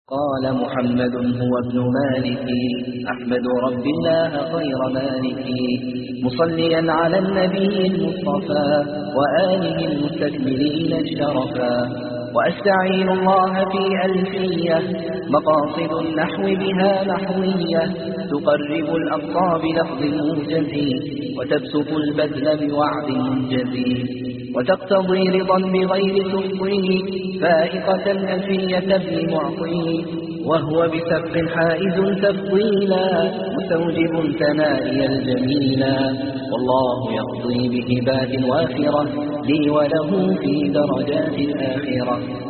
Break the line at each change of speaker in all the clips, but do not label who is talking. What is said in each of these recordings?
قال محمد هو ابن مالك أحمد رب الله خير مالك مصليا على النبي المصطفى وآله المستكملين الشرفا وأستعين الله في ألفية مقاصد النحو بها نحوية تقرب الأقصى بلفظ موجز وتبسط البذل بوعد منجز وتقتضي رضا بغير تفضيل فائقة ألفية ابن معطي وهو بسبق حائز تفضيلا مستوجب ثنائي الجميلا والله يقضي بهبات وافرة لي وله في درجات الآخرة.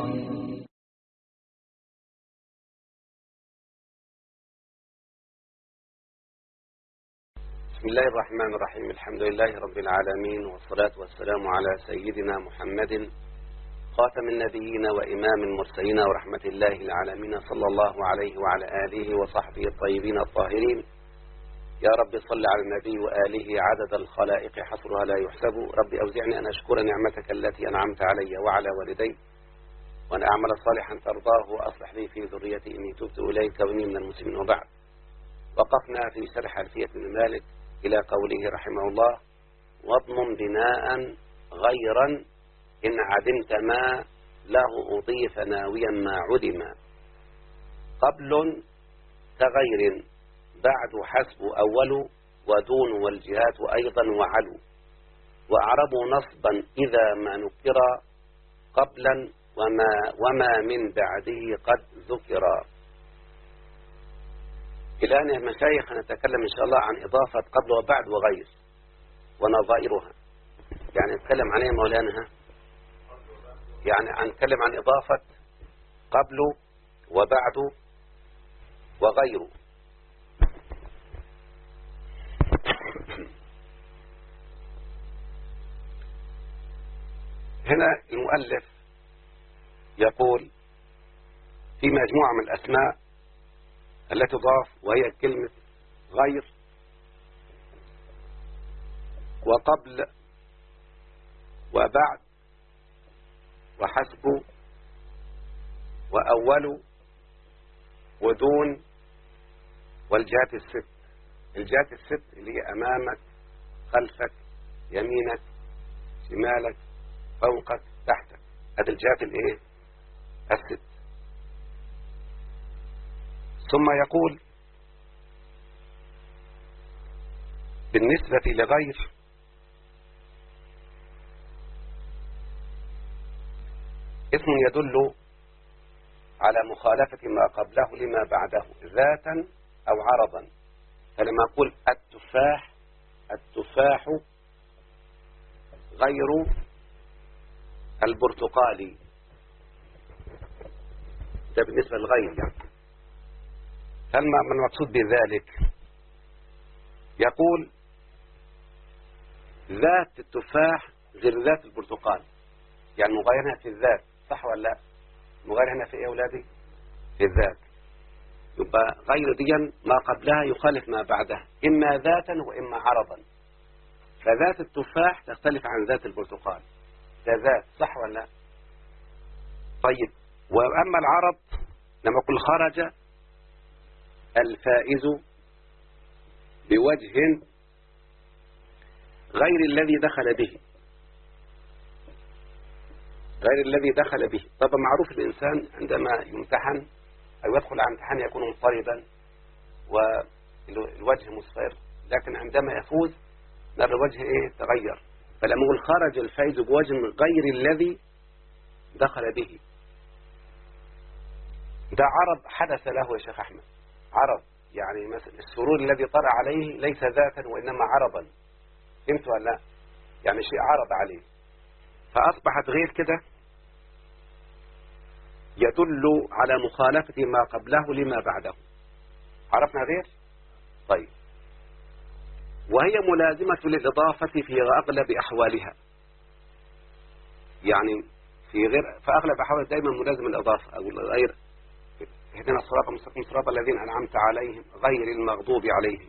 بسم الله الرحمن الرحيم. الحمد لله رب العالمين، والصلاة والسلام على سيدنا محمد خاتم النبيين وإمام المرسلين ورحمة الله العالمين، صلى الله عليه وعلى آله وصحبه الطيبين الطاهرين. يا رب صل على النبي وآله عدد الخلائق حصرها لا يحسب. رب أوزعني أن أشكر نعمتك التي أنعمت علي وعلى والدي، وأن أعمل صالحا ترضاه وأصلح لي في ذريتي إني تبت إليك وإني من المسلمين. وبعد، وقفنا في شرح ألفية ابن مالك إلى قوله رحمه الله: واضمم بناء غيرا إن عدمت ما له أضيف ناويا ما عدم، قبل كغير بعد حسب أول ودون والجهات أيضا وعلو، وأعرب نصبا إذا ما نكر قبلا وما من بعده قد ذكر. الآن يا مشايخ نتكلم إن شاء الله عن إضافة قبل وبعد وغير ونظائرها. يعني نتكلم عن إيه مولانا؟ يعني نتكلم عن إضافة قبل وبعد وغير. هنا المؤلف يقول في مجموعة من الأسماء التي تضاف، وهي كلمة غير وقبل وبعد وحسب وأول ودون والجهات الست. الجهات الست اللي هي أمامك، خلفك، يمينك، شمالك، فوقك، تحتك. هذه الجهات الايه؟ الست. ثم يقول بالنسبة لغير اسم يدل على مخالفة ما قبله لما بعده ذاتا أو عرضا. فلما أقول التفاح غير البرتقالي، ده بالنسبة للغير. يعني فما المقصود بذلك؟ يقول ذات التفاح غير ذات البرتقال، يعني مغايرها في الذات، صح ولا لا؟ مغايرها في ايه يا اولادي؟ في الذات. يبقى غير ديا ما قبلها يخالف ما بعدها، اما ذاتا واما عرضا. فذات التفاح تختلف عن ذات البرتقال، ده ذات، صح ولا لا؟ طيب، واما العرض لما اقول خرج الفائز بوجه غير الذي دخل به، غير الذي دخل به. طبعا معروف الإنسان عندما يمتحن أو يدخل على امتحان يكون مضطربا والوجه مصفر، لكن عندما يفوز نرى الوجه ايه؟ تغير. فلما يقول خرج الفائز بوجه غير الذي دخل به، ده عرض حدث له يا شيخ أحمد. عرض يعني مثلا السرور الذي طلع عليه ليس ذاتا وإنما عرضا. فهمت ولا لا؟ يعني شيء عرض عليه، فأصبحت غير كده يدل على مخالفة ما قبله لما بعده. عرفنا غير؟ طيب، وهي ملازمة للإضافة في أغلب أحوالها. يعني في أغلب أحوالها دائما ملازم الإضافة أو الغير. اهدنا الصراط المستقيم صراط الذين أنعمت عليهم غير المغضوب عليهم.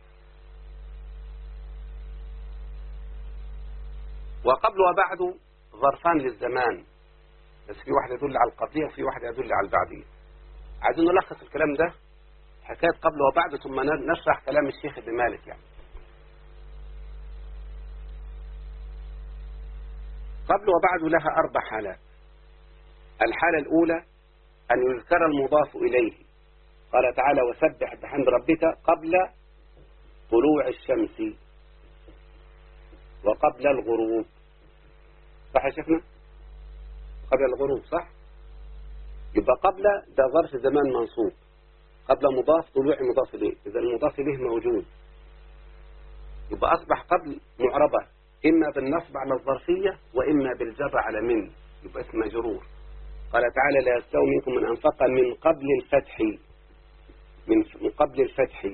وقبل وبعد ظرفان للزمان، بس في واحد يدل على القبلية وفي واحد يدل على البعدية. عايزين نلخص الكلام ده حكاية قبل وبعد، ثم نشرح كلام الشيخ ابن مالك. يعني قبل وبعد لها 4 حالات. الحالة الأولى أن يذكر المضاف إليه، قال تعالى وسبح بحمد ربك قبل طلوع الشمس وقبل الغروب. صح يا شيخنا؟ قبل الغروب صح؟ يبقى قبل ده ظرف زمان منصوب، قبل مضاف طلوع مضاف إليه، إذا المضاف إليه موجود يبقى أصبح قبل معربة إما بالنصب على الظرفية وإما بالجر على من، يبقى اسم مجرور. قال تعالى لا يستوي منكم من أنفق من قبل الفتح، من قبل الفتح.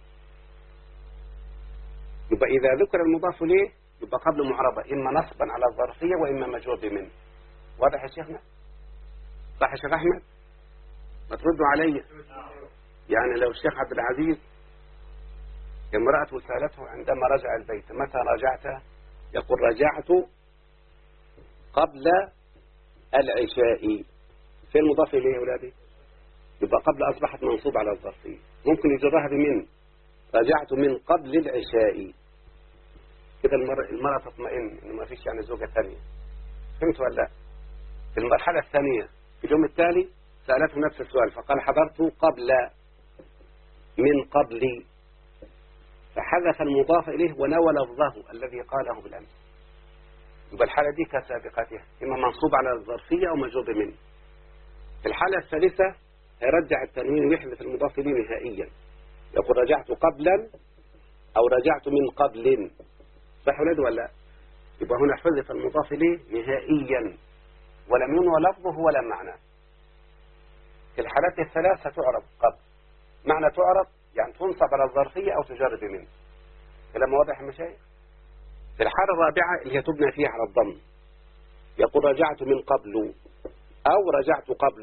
يبقى إذا ذكر المضاف إليه يبقى قبل معربة إما نصبا على الظرفية وإما مجرور بمن. واضح يا شيخنا؟ صح يا شيخ أحمد؟ ما تردوا علي. يعني لو الشيخ عبد العزيز امرأته سألته عندما رجع البيت متى رجعت؟ يقول رجعت قبل العشاء. في المضاف إليه يا أولادي؟ يبقى قبل أصبحت منصوب على الظرفية، ممكن يجرها بمن. رجعت من قبل العشاء، كده المرأة تطمئن إنه ما فيش يعني زوجة ثانية. فهمت ولا لا؟ في المرحلة الثانية في اليوم التالي سألته نفس السؤال فقال حضرت قبل من قبل، فحذف المضاف إليه ونوى لفظه الذي قاله بالأمس. يبقى الحالة دي كسابقتها إما منصوب على الظرفية أو مجرور بمن. في الحالة الثالثة هيرجع التنوين ويحذف المضاف إليه نهائيا، يقول رجعت قبلا أو رجعت من قبل. صح ولد ولا لا؟ يبقى هنا حذف المضاف إليه نهائيا ولم ينوى لفظه ولا معنى. في الحالات الثلاثة تعرب قبل. معنى تعرب يعني تنصب على الظرفية أو تجر بمن. كلام واضح يا مشايخ؟ في الحالة الرابعة اللي هي تبنى فيها على الضم، يقول رجعت من قبل أو رجعت قبل.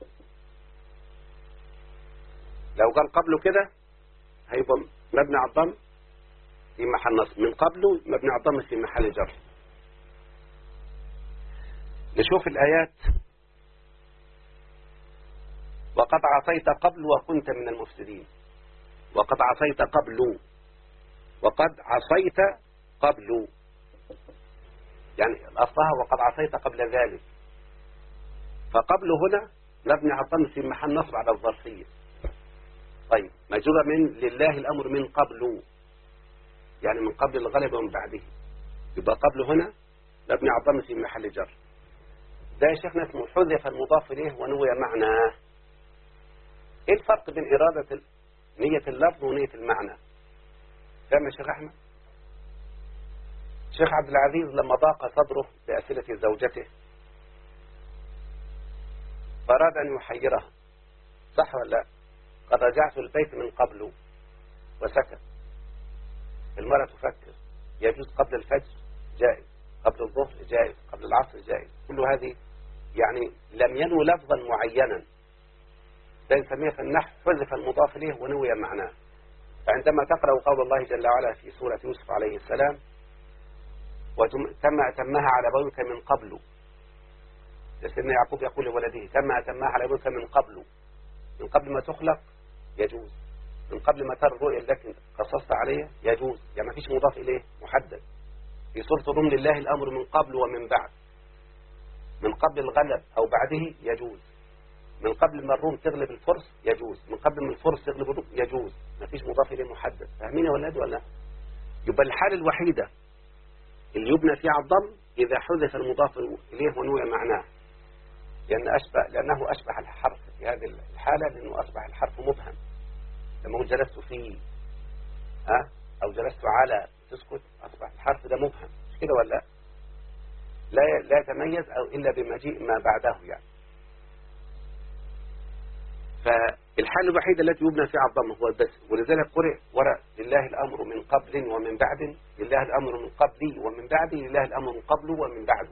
لو قال قبل كده هيبقى مبني على الضم في محل نصب، من قبل مبني على الضم في محل جر. نشوف الآيات. وقد عصيت قبل وكنت من المفسدين. وقد عصيت قبل، وقد عصيت قبل، يعني أصلها وقد عصيت قبل ذلك. فقبل هنا مبني على الضم في محل نصب على الظرفية. طيب مجرور من لله الأمر من قبل، يعني من قبل الغلب ومن بعده. يبقى قبل هنا مبني على الضم في محل جر. ده يا شيخنا اسمه حذف المضاف إليه ونوي معناه. ايه الفرق بين إرادة نية اللفظ ونية المعنى؟ فاهم يا شيخ أحمد؟ الشيخ عبد العزيز لما ضاق صدره بأسئلة زوجته فأراد أن يحيرها، صح ولا لا؟ قد رجعت البيت من قبل وسكت. المرأة تفكر يجوز قبل الفجر جائز، قبل الظهر جائز، قبل العصر جائز، كل هذه يعني لم ينوي لفظا معينا. ده نسميه في النحو حذف المضاف إليه ونوي معناه. فعندما تقرأ قول الله جل وعلا في سورة يوسف عليه السلام وتم أتمها على بنيك من قبل، سيدنا يعقوب يقول لولده تم أتمها على بنيك من قبل. من قبل ما تخلق يجوز، من قبل ما ترى الرؤيا التي قصصت عليها يجوز، يعني ما فيش مضاف إليه محدد. في سورة الروم لله الأمر من قبل ومن بعد، من قبل الغلب أو بعده يجوز، من قبل ما الروم تغلب الفرس يجوز، من قبل ما الفرس تغلب الروم يجوز، ما فيش مضاف إليه محدد. فاهمين يا ولاد ولا؟ يبقى الحالة الوحيدة اللي يبنى فيها الضم إذا حذف المضاف إليه ونوي معناه، لأنه أشبه الحرف في هذه الحالة، لأنه أصبح الحرف مبهم. لما قلت جلست فيه أو جلست على تسكت أصبح الحرف ده مبهم، مش كده ولا لا يتميز أو إلا بمجيء ما بعده يعني. فالحالة الوحيدة التي يبنى فيها الضم هو بس، ولذلك قرئ وراء لله الأمر من قبل ومن بعد، لله الأمر من قبلي ومن بعدي، لله الأمر من قبل ومن بعده.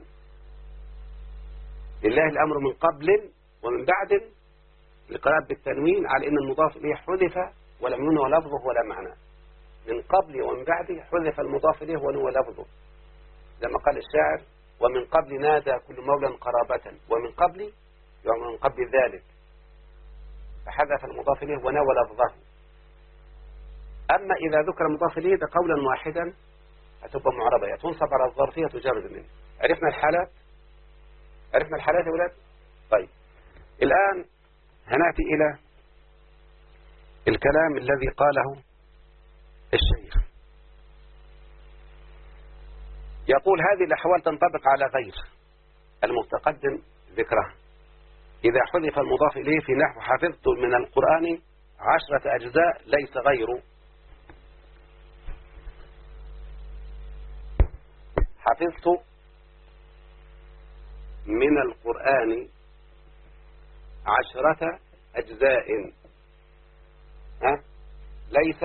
لله الأمر من قبل ومن بعد لقراءة بالتنوين على أن المضاف إليه حذف ولم ينوى لفظه ولا معنى. من قبل ومن بعد حذف المضاف إليه ونوى لفظه، لما قال الشاعر ومن قبل نادى كل مولى قرابة، ومن قبل يعني من قبل ذلك. حذف المضاف إليه ونوى لفظه. أما إذا ذكر المضاف إليه ده قولا واحدا هتبقى معربة، تنصب على الظرفية تجرد منه. عرفنا الحالات يا ولاد. طيب الآن هنأتي إلى الكلام الذي قاله الشيخ. يقول هذه الأحوال تنطبق على غير المتقدم ذكرها إذا حذف المضاف إليه في نحو حفظت من القرآن 10 أجزاء ليس غيره. حفظت من القرآن 10 أجزاء ليس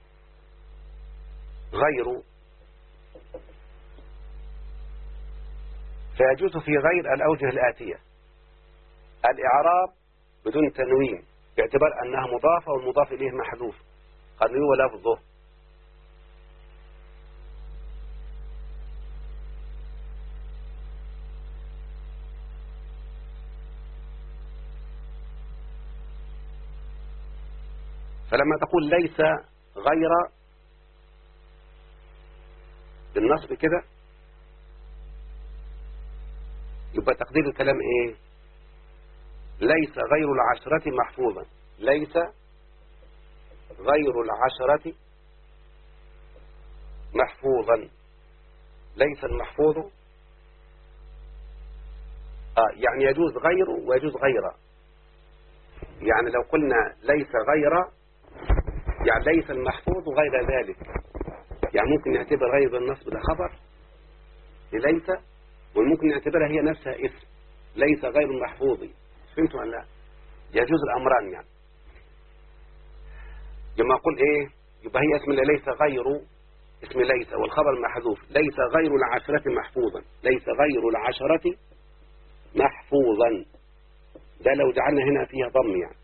غير. فيجوز في غير الأوجه الآتية الإعراب بدون تنوين باعتبار أنها مضافة والمضاف إليه محذوف قد هو لفظه. فلما تقول ليس غير بالنصب كده يبقى تقدير الكلام ايه؟ ليس غير 10 محفوظا. ليس غير 10 محفوظا. ليس المحفوظ يعني يجوز غيره ويجوز غيره. يعني لو قلنا ليس غير يعني ليس المحفوظ غير ذلك، يعني ممكن نعتبر غير النصب ده خبر لليس، وممكن نعتبرها هي نفسها اسم ليس غير المحفوظ. فهمتوا ولا لا؟ يجوز الأمران يعني. لما أقول إيه يبقى هي اسم ليس غير اسم ليس والخبر محذوف. ليس غير 10 محفوظا. ليس غير 10 محفوظا. ده لو جعلنا هنا فيها ضم يعني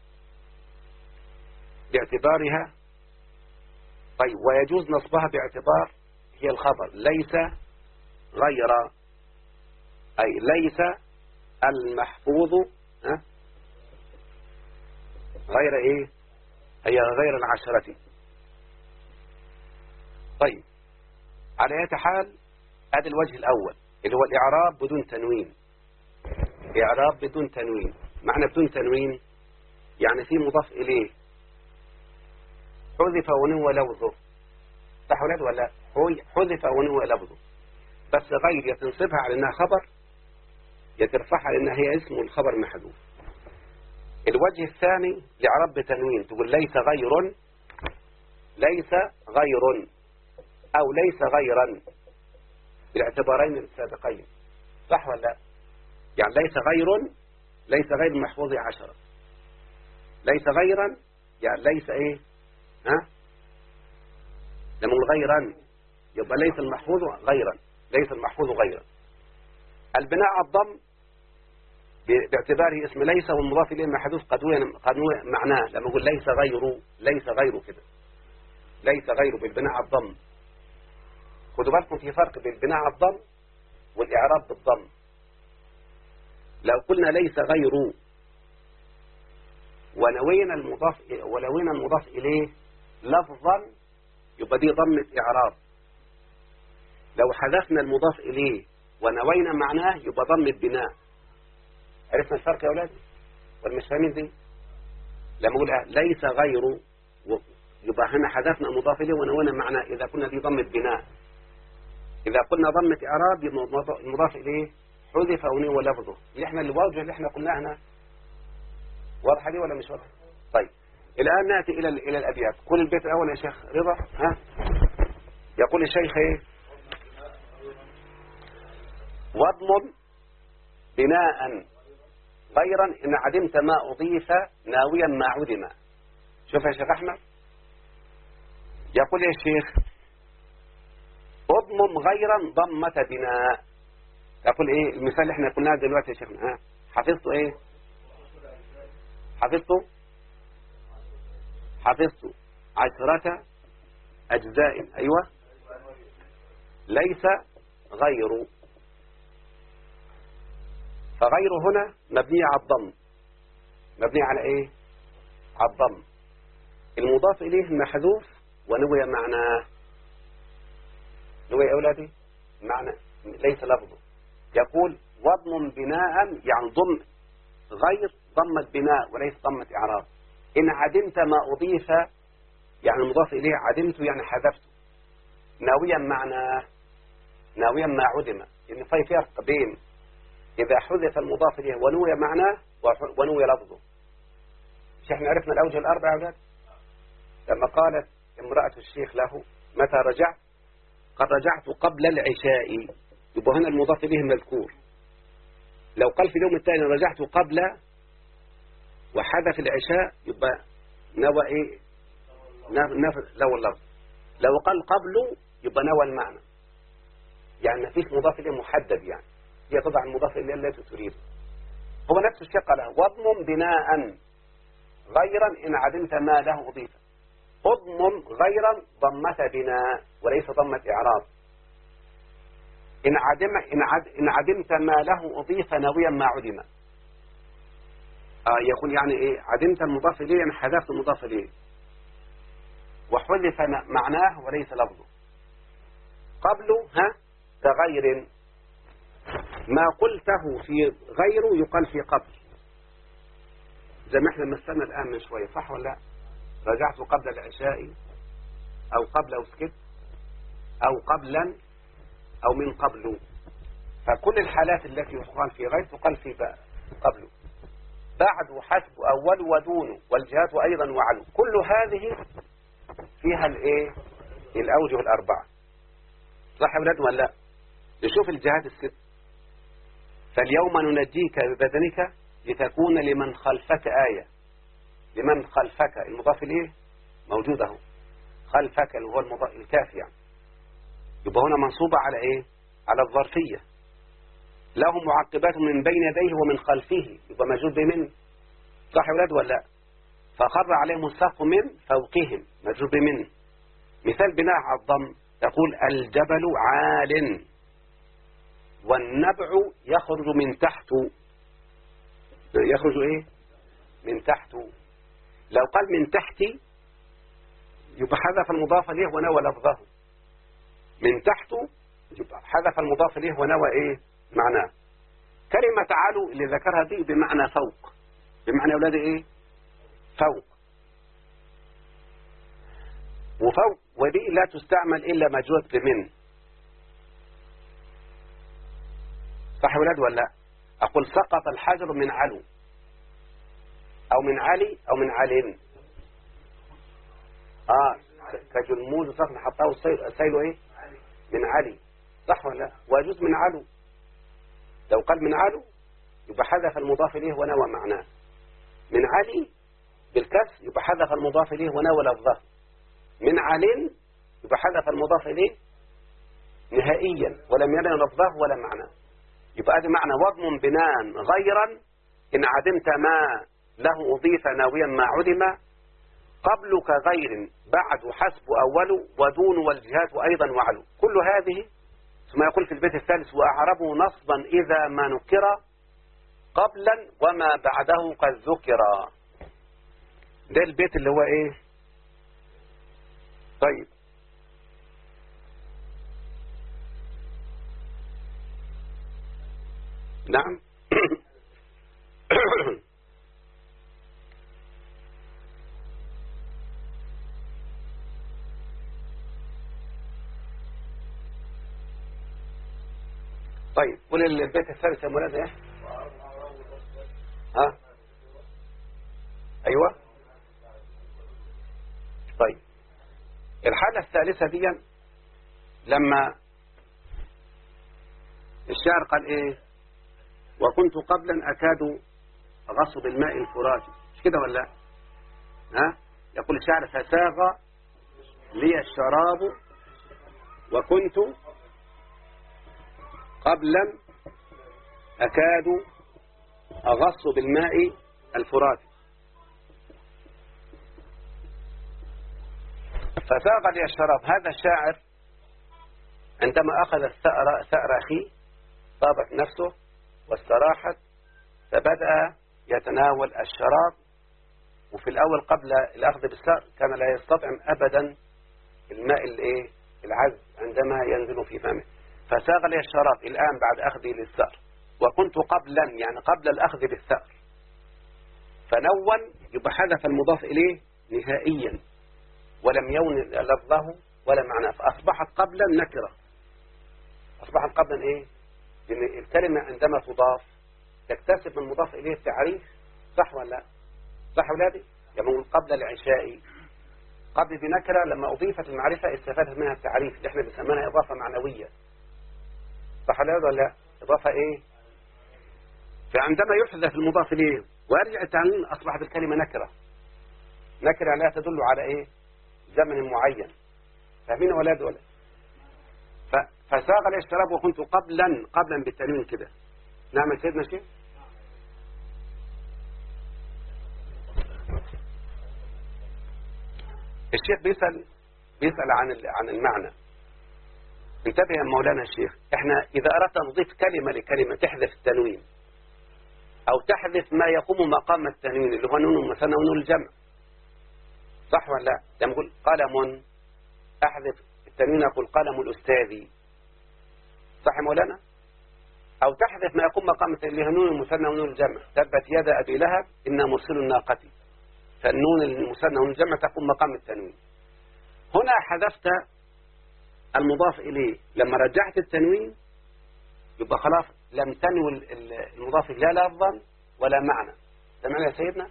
باعتبارها. طيب ويجوز نصبها باعتبار هي الخبر ليس غير، أي ليس المحفوظ غير إيه؟ هي غير 10. طيب على أي حال هذا الوجه الأول اللي هو الإعراب بدون تنوين. إعراب بدون تنوين. معنى بدون تنوين يعني في مضاف إليه حذف ونوى لفظه. صح ولا حذف ونوى لفظه، بس غير يتنصبها على أنها خبر يترفعها على أنها هي اسم الخبر محذوف. الوجه الثاني لإعراب بتنوين تقول ليس غير، ليس غير أو ليس غيرا بالاعتبارين السابقين. صح ولا لا؟ يعني ليس غير المحفوظ 10. ليس غيرا يعني ليس ايه لما نقول غيرا يبقى ليس المحفوظ غيرا. ليس المحفوظ غيرا. البناء على الضم باعتباره اسم ليس والمضاف اليه محذوف قد معناه. لما نقول ليس غيره كده ليس غيره بالبناء على الضم. خدوا بالكم في فرق بين البناء على الضم والإعراب بالضم. لو قلنا ليس غيره ولوينا المضاف إليه لفظا يبقى دي ضمة إعراب. لو حذفنا المضاف إليه ونوينا معناه يبقى ضمة بناء. عرفنا الفرق يا أولادي ولا مش فاهمين دي؟ لما نقول ليس غيره يبقى هنا حذفنا المضاف إليه ونوينا معناه إذا كنا دي ضمة بناء. إذا قلنا ضمة إعراب يبقى المضاف إليه حذف ونوى لفظه. اللي احنا الواجهة اللي احنا قلناها هنا واضحة دي ولا مش واضحة؟ طيب الآن نأتي إلى الأبيات. قول البيت الأول يا شيخ رضا. يقول الشيخ ايه؟ واضمن بناء غيرا إن عدمت ما أضيف ناويا ما عدم. شوف يا شيخ أحمد يقول يا شيخ اضمن غيرا ضمة بناء. يقول ايه المثال اللي احنا قلناه دلوقتي يا شيخنا؟ حفظت ايه؟ حفظت 10 أجزاء. أيوة ليس غير. فغير هنا مبنية على الضم. مبنية على ايه؟ الضم. المضاف إليه محذوف ونوي معناه. نوي يا أولادي معنى ليس لفظه. يقول واضم بناء يعني ضم غير ضمة بناء وليس ضمة إعراب. إن عدمت ما أضيف يعني المضاف إليه عدمت يعني حذفته. ناويا معناه ناويا ما عدم. يعني في فرق بين إذا حذف المضاف إليه ونوي معناه ونوي لفظه. مش احنا عرفنا الأوجه الأربعة يا أولاد؟ لما قالت امرأة الشيخ له متى رجعت؟ قد رجعت قبل العشاء، يبقى هنا المضاف إليه مذكور. لو قال في اليوم الثاني رجعت قبل وحدث العشاء يبقى نوى إيه؟ نوى اللفظ. لو قال قبله يبقى نوى المعنى. يعني ما فيش مضاف إليه محدد، يعني هي تضع المضاف إليه التي تريد. هو نفس الشيء قاله واضمم بناء غيرا إن عدمت ما له أضيف. اضمم غيرا ضمة بناء وليس ضمة إعراب. إن عدمت ما له أضيف ناويا ما عدم. يكون يعني إيه؟ عدمت المضاف إليه يعني حذفت المضاف إليه وحذف معناه وليس لفظه. قبله كغير ما قلته في غيره يقال في قبل، زي ما احنا مثلنا الآن من شوية، صح ولا لا؟ رجعت قبل العشاء أو قبل أو سكت أو قبلا أو من قبل. فكل الحالات التي يقال في غير تقال في قبله. بعد وحسب أول ودون والجهات أيضا وعلو. كل هذه فيها الايه؟ الأوجه الأربعة. صح يا ولاد ولا لا؟ نشوف الجهات الست. فاليوم ننجيك ببدنك لتكون لمن خلفك آية. لمن خلفك المضاف إليه موجود اهو، خلفك اللي هو المضاف الكاف يعني. يبقى هنا منصوبة على ايه؟ على الظرفية. له معقبات من بين يديه ومن خلفه، يبقى موجود بمن. صح يا ولاد ولا لا؟ فخر عليهم السقف من فوقهم، موجود بمن. مثال بناء على الضم تقول الجبل عال والنبع يخرج من تحته. يخرج ايه؟ من تحته. لو قال من تحتي يبقى حذف المضاف إليه ونوى لفظه. من تحته يبقى حذف المضاف إليه ونوى ايه؟ معناه. كلمة علو اللي ذكرها دي بمعنى فوق. بمعنى أولاد ايه؟ فوق. وفوق ودي لا تستعمل إلا مجرد بمن. صح ولاد ولا لا؟ أقول سقط الحجر من علو أو من علي أو من علم. كجلمود صخر حطاه سيله ايه؟ من علي. صح ولا لا؟ ويجوز من علو. لو قال من علو يبقى حذف المضاف إليه ونوى معناه. من علي بالكسر يبقى حذف المضاف إليه ونوى لفظه. من علم يبقى حذف المضاف إليه نهائيا ولم يرن لفظه ولا معناه. يبقى هذا معنى واضم بناء غيرا إن عدمت ما له أضيف ناويا ما عدم. قبلك غير بعد حسب أول ودون والجهات أيضا وعلو. كل هذه ثم يقول في البيت الثالث وأعربوا نصبا إذا ما نكر قبلا وما بعده قد ذكر. ده البيت اللي هو ايه؟ طيب نعم. طيب قول البيت الثالث يا مولانا ايه؟ ايوه. طيب الحالة الثالثة دي لما الشاعر قال ايه؟ وكنت قبلا اكاد غصب الماء الفرات. مش كده ولا لا؟ يقول الشاعر فساغ لي الشراب وكنت قبلا أكاد أغص بالماء الفرات. فساغ لي الشراب. هذا الشاعر عندما أخذ ثأر أخيه طابت نفسه واستراحت فبدأ يتناول الشراب وفي الأول قبل الأخذ بالثأر كان لا يستطعم أبدا الماء العذب عندما ينزل في فمه، فساغ لي الشراب الآن بعد أخذي للثأر، وكنت قبلا يعني قبل الأخذ بالثأر، فنون يبقى حذف المضاف إليه نهائيا ولم يون لفظه ولا معناه، فأصبحت قبلا نكرة. أصبحت قبلا إيه؟ لأن الكلمة عندما تضاف تكتسب من المضاف إليه التعريف، صح ولا لا؟ صح ولادي؟ يعني نقول قبل العشاء، قبل بنكرة لما أضيفت المعرفة استفادت منها التعريف اللي احنا بنسميها إضافة معنوية، صح ولا لا؟ إضافة إيه؟ فعندما يحذف المضاف إليه ويرجع التعليل أصبحت الكلمة نكرة. نكرة لا تدل على إيه؟ زمن معين. فاهمين ولاد ولا؟ فساغ لي الشراب وكنت قبلا بالتنوين كده. نعم سيدنا شيخ؟ الشيخ بيسأل عن المعنى. انتبه يا مولانا الشيخ، احنا إذا أردت أن نضيف كلمة لكلمة تحذف التنوين أو تحذف ما يقوم مقام التنوين اللي هو نون المثنى ونون الجمع، صح ولا لا؟ لما نقول قلم أحذف التنوين أقول قلم الأستاذ، صح يا مولانا؟ أو تحذف ما يقوم مقام التنوين اللي هو نون المثنى ونون الجمع، تبت يد أبي لهب إن مرسل الناقة، فالنون المثنى ونون الجمع تقوم مقام التنوين. هنا حذفت المضاف إليه، لما رجعت التنوين يبقى خلاص لم تنوي المضاف لا لفظا ولا معنى. ده معنى يا سيدنا؟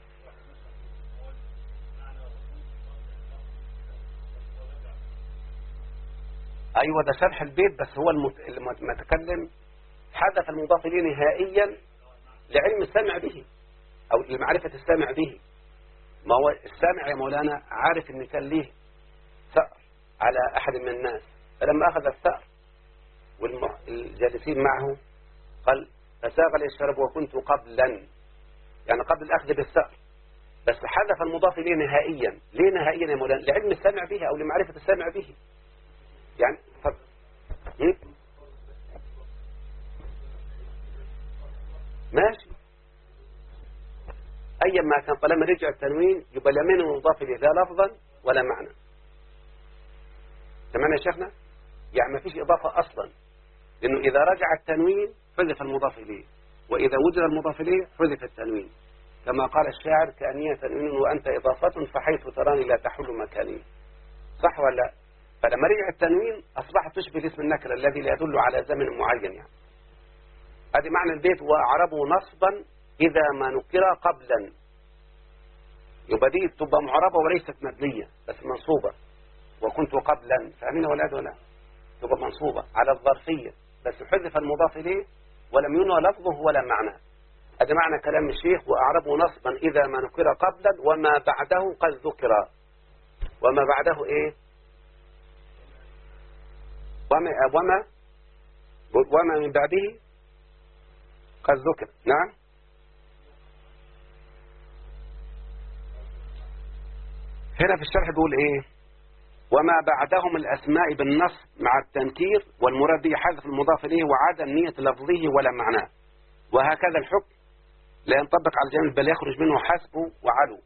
أيوة ده شرح البيت، بس هو المتكلم حذف المضاف إليه نهائيا لعلم السامع به أو لمعرفة السامع به. ما هو السامع يا مولانا عارف إن كان ليه ثأر على أحد من الناس، فلما أخذ الثأر والجالسين معه قال فساغ لي الشرب وكنت قبلا، يعني قبل الأخذ بالثأر، بس حذف المضاف إليه نهائيا. ليه نهائيا يا مولانا؟ لعلم السامع به أو لمعرفة السامع به. يعني ماشي أي ما كان، طالما رجع التنوين يبقى لا من المضاف إليه لا لفظا ولا معنى. تمام يا شيخنا؟ يعني ما فيش إضافة أصلا، لأنه إذا رجع التنوين حذف المضاف إليه، وإذا وجد المضاف إليه حذف التنوين، كما قال الشاعر كأنية تنوين وأنت إضافة فحيث تراني لا تحل مكاني، صح ولا؟ فلما رجع التنوين أصبحت تشبه الاسم النكرة الذي لا يدل على زمن معين. يعني هذه معنى البيت، وأعربه نصبا إذا ما نكر قبلا، يبقى دي تبقى معربة وليست مبنية بس منصوبة، وكنت قبلا، فاهمين ولاد ولا؟ تبقى منصوبة على الظرفية بس حذف المضاف إليه ولم ينوى لفظه ولا معنى. هذا معنى كلام الشيخ وأعربه نصبا إذا ما نكر قبلا وما بعده قد ذكر. وما بعده إيه؟ وما من بعده قد ذكر. نعم هنا في الشرح بيقول إيه؟ وما بعدهم الأسماء بالنصب مع التنكير، والمراد به حذف المضاف إليه وعدم نية لفظه ولا معناه، وهكذا الحكم لا ينطبق على الجانب بل يخرج منه حسبه وعلو.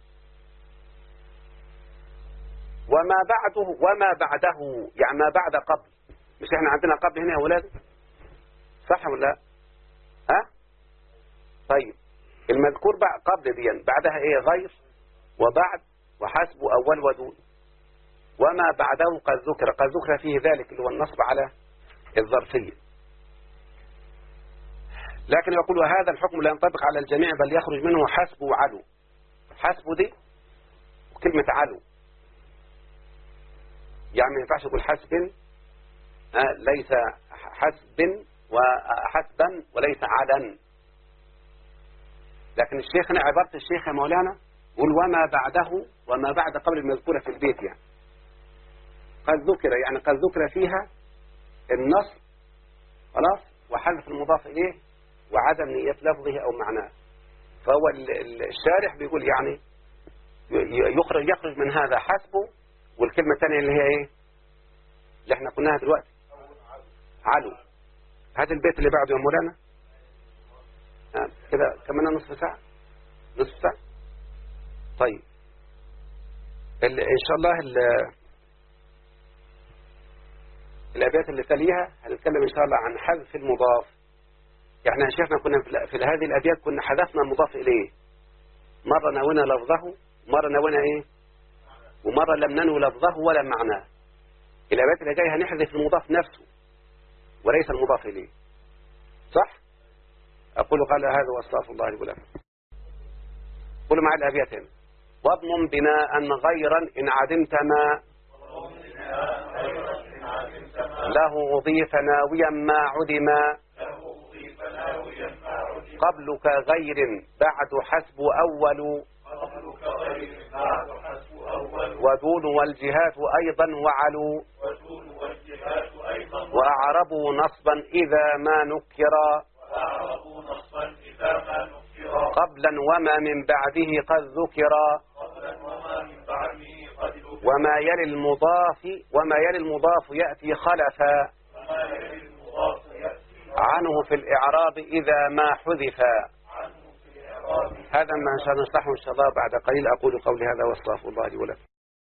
وما بعده يعني ما بعد قبل، مش احنا عندنا قبل هنا يا ولاد، صح ولا لا؟ ها؟ طيب المذكور قبل دي بعدها ايه؟ غير وبعد وحسب أول ودون. وما بعده قد ذكر فيه ذلك اللي هو النصب على الظرفية. لكن يقول وهذا الحكم لا ينطبق على الجميع بل يخرج منه حسب وعلو. حسب دي وكلمة علو، يعني ما ينفعش يقول حسب ليس حسب وحسبا وليس عدا. لكن الشيخ هنا عبارة الشيخ يا مولانا يقول وما بعد قبل المذكورة في البيت، يعني قد ذكر، يعني قد ذكر فيها النصب خلاص وحذف المضاف إليه وعدم نية لفظه أو معناه. فهو الشارح بيقول يعني يخرج من هذا حسبه، والكلمة الثانية اللي هي ايه اللي احنا قلناها دلوقتي علو. هذا البيت اللي بعده يا مولانا كده كمان نصف ساعة. طيب إن شاء الله الأبيات اللي تليها هنتكلم إن شاء الله عن حذف المضاف. يعني يا شيخنا كنا في هذه الأبيات كنا حذفنا المضاف إليه، مرة نوينا لفظه، مرة نوينا إيه، ومرة لم ننو لفظه ولا معناه. الأبيات اللي جاية هنحذف المضاف نفسه وليس المضاف إليه، صح؟ أقول قال هذا واستغفر الله لي ولكم. قولوا معي الأبيات هنا. واضمن بناء غيرا إن عدمت ما له أضيف ناويا ما عدما قبلك غير بعد حسب أول ودون والجهات أيضا وعلوا وأعربوا نصبا إذا ما نكرا قبلا وما من بعده قد ذكرا وما يلي المضاف يأتي خلفا عنه في الإعراب إذا ما حذفا. هذا ما نشرحه إن شاء الله بعد قليل. أقول قولي هذا واستغفر الله لي ولكم.